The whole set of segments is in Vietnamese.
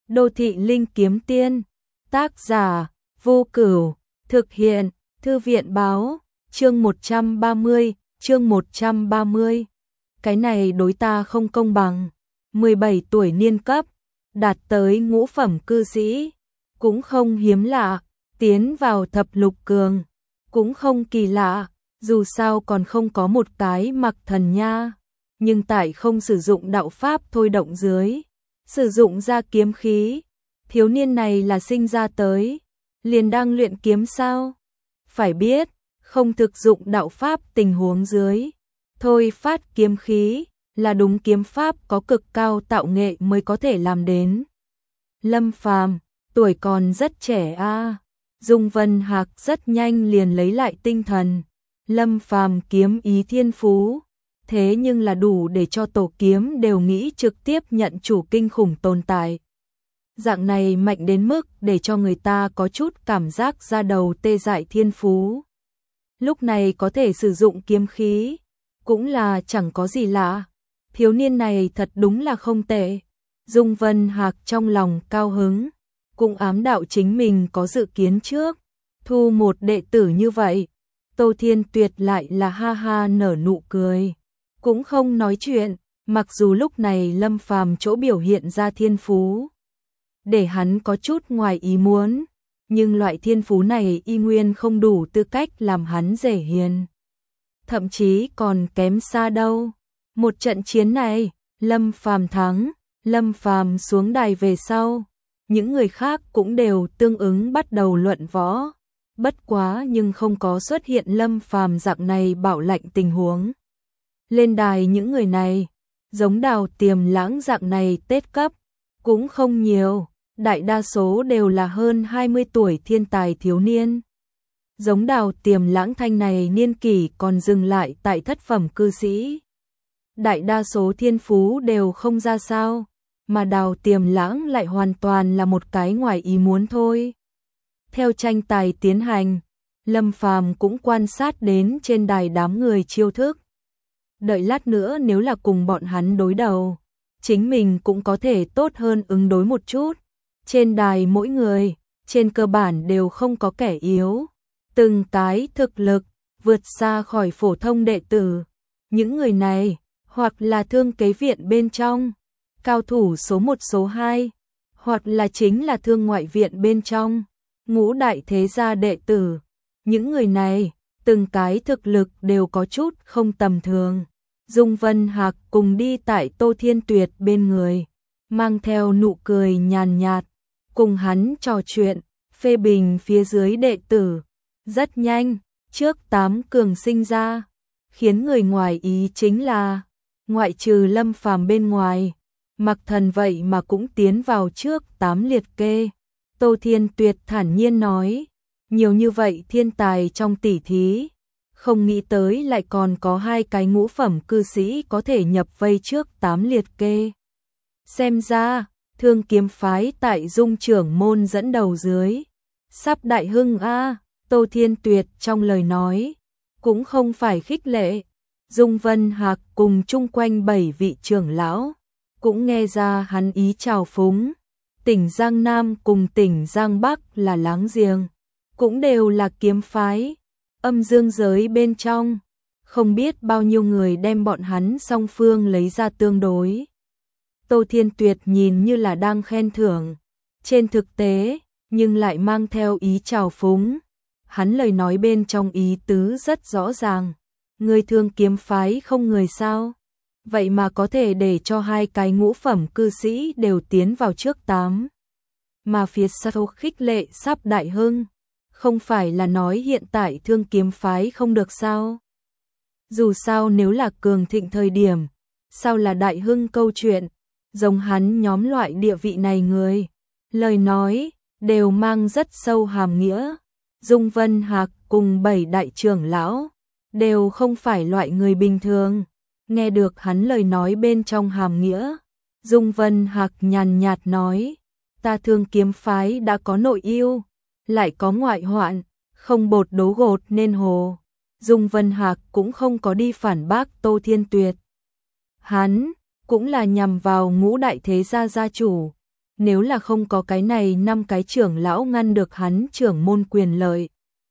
Đô thị linh kiếm tiên, tác giả, Vô Cửu, thực hiện, Thư viện báo, chương 130. Cái này đối ta không công bằng. 17 tuổi niên cấp, đạt tới ngũ phẩm cư sĩ, cũng không hiếm lạ, tiến vào thập lục cường, cũng không kỳ lạ, dù sao còn không có một cái mặc thần nha, nhưng tại không sử dụng đạo pháp thôi động dưới, sử dụng ra kiếm khí, thiếu niên này là sinh ra tới, liền đang luyện kiếm sao? Phải biết, không thực dụng đạo pháp tình huống dưới, thôi phát kiếm khí, là đúng kiếm pháp có cực cao tạo nghệ mới có thể làm đến. Lâm Phàm, tuổi còn rất trẻ a. Dung Vân Hạc rất nhanh liền lấy lại tinh thần. Lâm Phàm kiếm ý thiên phú, thế nhưng là đủ để cho tổ kiếm đều nghĩ trực tiếp nhận chủ kinh khủng tồn tại. Dạng này mạnh đến mức để cho người ta có chút cảm giác da đầu tê dại thiên phú. Lúc này có thể sử dụng kiếm khí, cũng là chẳng có gì lạ. Thiếu niên này thật đúng là không tệ. Dung Vân Hạc trong lòng cao hứng, cũng ám đạo chính mình có dự kiến trước, thu một đệ tử như vậy. Tô Thiên Tuyệt lại là ha ha nở nụ cười, cũng không nói chuyện, mặc dù lúc này Lâm Phàm chỗ biểu hiện ra thiên phú, để hắn có chút ngoài ý muốn, nhưng loại thiên phú này y nguyên không đủ tư cách làm hắn dễ hiền. Thậm chí còn kém xa đâu. Một trận chiến này, Lâm Phàm thắng, Lâm Phàm xuống đài về sau, những người khác cũng đều tương ứng bắt đầu luận võ. Bất quá nhưng không có xuất hiện Lâm Phàm dạng này bảo lạnh tình huống. Lên đài những người này, giống Đào Tiềm Lãng dạng này Tết cấp, cũng không nhiều, đại đa số đều là hơn 20 tuổi thiên tài thiếu niên. Giống Đào Tiềm Lãng thanh này niên kỷ còn dừng lại tại thất phẩm cư sĩ. Đại đa số thiên phú đều không ra sao, mà Đào Tiềm Lãng lại hoàn toàn là một cái ngoài ý muốn thôi. Theo tranh tài tiến hành, Lâm Phàm cũng quan sát đến trên đài đám người chiêu thức. Đợi lát nữa nếu là cùng bọn hắn đối đầu, chính mình cũng có thể tốt hơn ứng đối một chút. Trên đài mỗi người, trên cơ bản đều không có kẻ yếu. Từng cái thực lực, vượt xa khỏi phổ thông đệ tử. Những người này, hoặc là thương kế viện bên trong, cao thủ số 1 số 2, hoặc là chính là thương ngoại viện bên trong, ngũ đại thế gia đệ tử. Những người này, từng cái thực lực đều có chút không tầm thường. Dung Vân Hạc cùng đi tại Tô Thiên Tuyệt bên người, mang theo nụ cười nhàn nhạt, cùng hắn trò chuyện, phê bình phía dưới đệ tử. Rất nhanh, trước 8 cường sinh ra, khiến người ngoài ý chính là, ngoại trừ Lâm Phàm bên ngoài, Mặc Thần vậy mà cũng tiến vào trước 8 liệt kê. Tô Thiên Tuyệt thản nhiên nói, nhiều như vậy thiên tài trong tỷ thí, không nghĩ tới lại còn có 2 cái ngũ phẩm cư sĩ có thể nhập vây trước 8 liệt kê. Xem ra, Thương Kiếm phái tại Dung trưởng môn dẫn đầu dưới, sắp đại hưng a. Tô Thiên Tuyệt trong lời nói, cũng không phải khích lệ. Dung Vân Hạc cùng chung quanh 7 vị trưởng lão, cũng nghe ra hắn ý trào phúng. Tỉnh Giang Nam cùng tỉnh Giang Bắc là láng giềng, cũng đều là kiếm phái. Âm dương giới bên trong, không biết bao nhiêu người đem bọn hắn song phương lấy ra tương đối. Tô Thiên Tuyệt nhìn như là đang khen thưởng, trên thực tế, nhưng lại mang theo ý trào phúng. Hắn lời nói bên trong ý tứ rất rõ ràng, người Thương Kiếm phái không người sao, vậy mà có thể để cho 2 cái ngũ phẩm cư sĩ đều tiến vào trước 8. Mà phía sau khích lệ sắp đại hưng, không phải là nói hiện tại Thương Kiếm phái không được sao? Dù sao nếu là cường thịnh thời điểm, sao là đại hưng câu chuyện, giống hắn nhóm loại địa vị này người, lời nói đều mang rất sâu hàm nghĩa. Dung Vân Hạc cùng 7 đại trưởng lão đều không phải loại người bình thường. Nghe được hắn lời nói bên trong hàm nghĩa, Dung Vân Hạc nhàn nhạt nói, ta Thương Kiếm phái đã có nội yêu, lại có ngoại hoạn, không bột đấu gột nên hồ. Dung Vân Hạc cũng không có đi phản bác Tô Thiên Tuyệt. Hắn cũng là nhằm vào ngũ đại thế gia gia chủ. nếu là không có cái này 5 cái trưởng lão ngăn được hắn trưởng môn quyền lợi,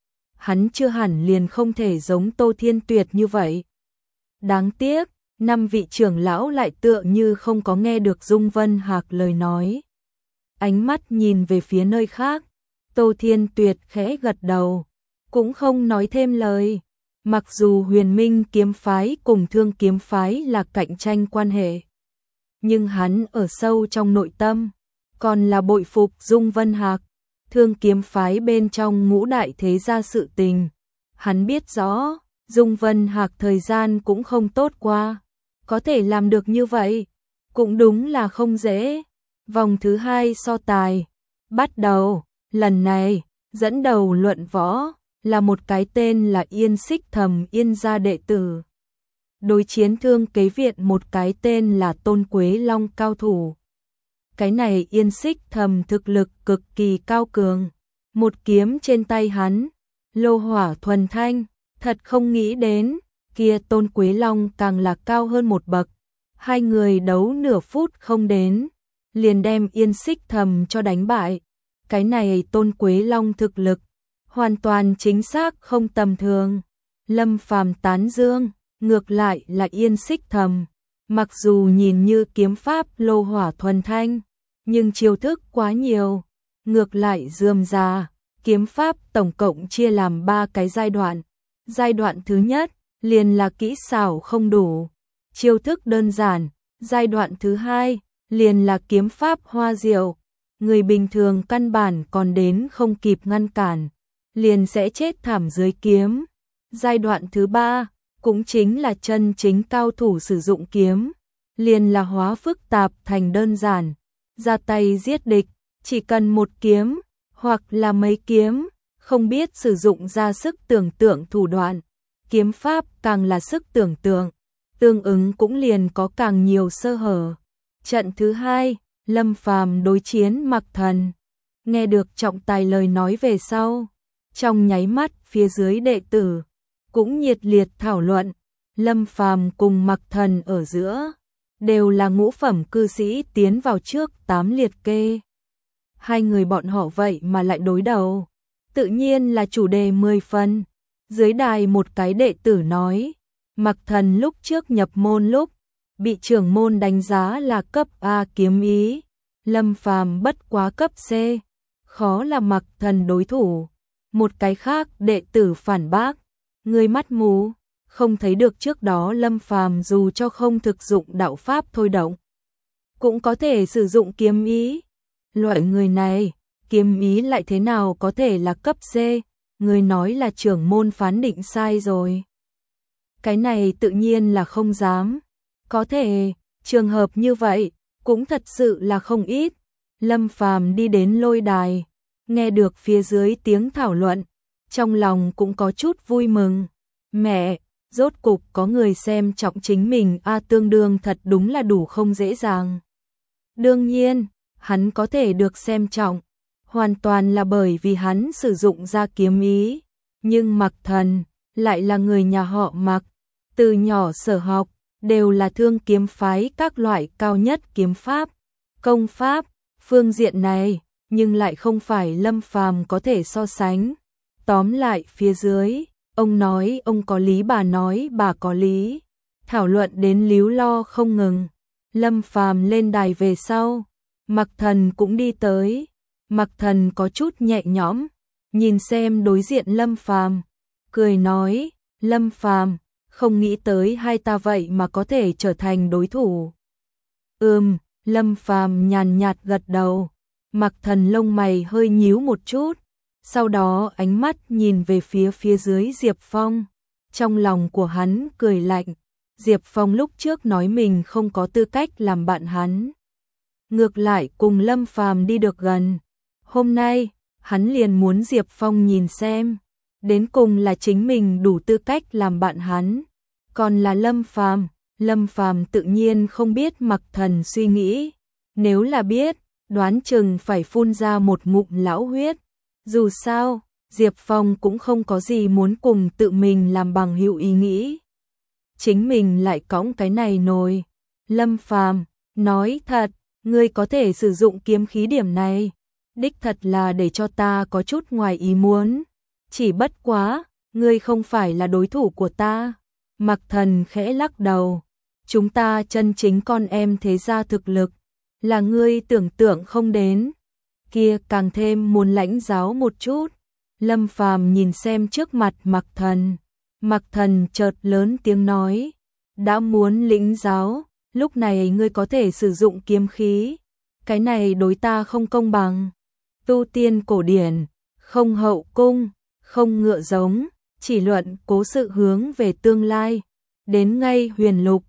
hắn chưa hẳn liền không thể giống Tô Thiên Tuyệt như vậy. Đáng tiếc, 5 vị trưởng lão lại tựa như không có nghe được Dung Vân Hạc lời nói. Ánh mắt nhìn về phía nơi khác, Tô Thiên Tuyệt khẽ gật đầu, cũng không nói thêm lời. Mặc dù Huyền Minh kiếm phái cùng Thương kiếm phái là cạnh tranh quan hệ, nhưng hắn ở sâu trong nội tâm còn là bội phục Dung Vân Hạc. Thương kiếm phái bên trong ngũ đại thế gia sự tình, hắn biết rõ, Dung Vân Hạc thời gian cũng không tốt qua, có thể làm được như vậy, cũng đúng là không dễ. Vòng thứ 2 so tài bắt đầu, lần này dẫn đầu luận võ là một cái tên là Yên Xích Thầm Yên gia đệ tử, đối chiến Thương Kế Viện một cái tên là Tôn Quế Long cao thủ. Cái này Yên Xích Thầm thực lực cực kỳ cao cường, một kiếm trên tay hắn, lô hỏa thuần thanh, thật không nghĩ đến, kia Tôn Quế Long càng là cao hơn một bậc. Hai người đấu nửa phút không đến, liền đem Yên Xích Thầm cho đánh bại. Cái này Tôn Quế Long thực lực hoàn toàn chính xác không tầm thường. Lâm Phàm tán dương, ngược lại là Yên Xích Thầm, mặc dù nhìn như kiếm pháp lô hỏa thuần thanh, nhưng chiêu thức quá nhiều, ngược lại rườm rà. Kiếm pháp tổng cộng chia làm 3 cái giai đoạn. Giai đoạn thứ nhất liền là kỹ xảo không đủ, chiêu thức đơn giản. Giai đoạn thứ hai liền là kiếm pháp hoa diệu, người bình thường căn bản còn đến không kịp ngăn cản, liền sẽ chết thảm dưới kiếm. Giai đoạn thứ ba cũng chính là chân chính cao thủ sử dụng kiếm, liền là hóa phức tạp thành đơn giản, ra tay giết địch, chỉ cần một kiếm hoặc là mấy kiếm, không biết sử dụng ra sức tưởng tượng thủ đoạn. Kiếm pháp càng là sức tưởng tượng, tương ứng cũng liền có càng nhiều sơ hở. Trận thứ hai, Lâm Phàm đối chiến Mặc Thần. Nghe được trọng tài lời nói về sau, trong nháy mắt phía dưới đệ tử cũng nhiệt liệt thảo luận. Lâm Phàm cùng Mặc Thần ở giữa đều là ngũ phẩm cư sĩ tiến vào trước 8 liệt kê. Hai người bọn họ vậy mà lại đối đầu, tự nhiên là chủ đề 10 phần. Dưới đài một cái đệ tử nói, Mặc Thần lúc trước nhập môn lúc bị trưởng môn đánh giá là cấp A kiếm ý, Lâm Phàm bất quá cấp C, khó là Mặc Thần đối thủ. Một cái khác đệ tử phản bác, người mắt mù, không thấy được trước đó Lâm Phàm dù cho không thực dụng đạo pháp thôi động, cũng có thể sử dụng kiếm ý. Loại người này, kiếm ý lại thế nào có thể là cấp C, người nói là trưởng môn phán định sai rồi. Cái này tự nhiên là không dám. Có thể, trường hợp như vậy, cũng thật sự là không ít. Lâm Phàm đi đến lôi đài, nghe được phía dưới tiếng thảo luận, trong lòng cũng có chút vui mừng. Mẹ, rốt cục có người xem trọng chính mình tương đương thật đúng là đủ không dễ dàng. Đương nhiên, hắn có thể được xem trọng, hoàn toàn là bởi vì hắn sử dụng ra kiếm ý. Nhưng Mặc Thần lại là người nhà họ Mặc, từ nhỏ sở học đều là Thương kiếm phái các loại cao nhất kiếm pháp, công pháp, phương diện này, nhưng lại không phải Lâm Phàm có thể so sánh. Tóm lại phía dưới, ông nói ông có lý, bà nói bà có lý, thảo luận đến líu lo không ngừng. Lâm Phàm lên đài về sau, Mặc Thần cũng đi tới. Mặc Thần có chút nhẹ nhõm, nhìn xem đối diện Lâm Phàm, cười nói, Lâm Phàm, không nghĩ tới hai ta vậy mà có thể trở thành đối thủ. Lâm Phàm nhàn nhạt gật đầu. Mặc Thần lông mày hơi nhíu một chút, sau đó ánh mắt nhìn về phía dưới Diệp Phong. Trong lòng của hắn cười lạnh, Diệp Phong lúc trước nói mình không có tư cách làm bạn hắn, ngược lại cùng Lâm Phàm đi được gần. Hôm nay, hắn liền muốn Diệp Phong nhìn xem, đến cùng là chính mình đủ tư cách làm bạn hắn, còn là Lâm Phàm. Lâm Phàm tự nhiên không biết Mặc Thần suy nghĩ, nếu là biết, đoán chừng phải phun ra một ngụm lão huyết. Dù sao, Diệp Phong cũng không có gì muốn cùng tự mình làm bằng hữu ý nghĩ. Chính mình lại cõng cái này nồi. Lâm Phàm, nói thật, ngươi có thể sử dụng kiếm khí điểm này, đích thật là để cho ta có chút ngoài ý muốn. Chỉ bất quá, ngươi không phải là đối thủ của ta. Mặc Thần khẽ lắc đầu, chúng ta chân chính con em thế gia thực lực, là ngươi tưởng tượng không đến. Kia càng thêm muốn lãnh giáo một chút. Lâm Phàm nhìn xem trước mặt Mặc Thần. Mặc Thần chợt lớn tiếng nói, đã muốn lĩnh giáo, lúc này ngươi có thể sử dụng kiếm khí. Cái này đối ta không công bằng. Tu tiên cổ điển, không hậu cung, không ngựa giống, chỉ luận cố sự hướng về tương lai. Đến ngay huyền lục,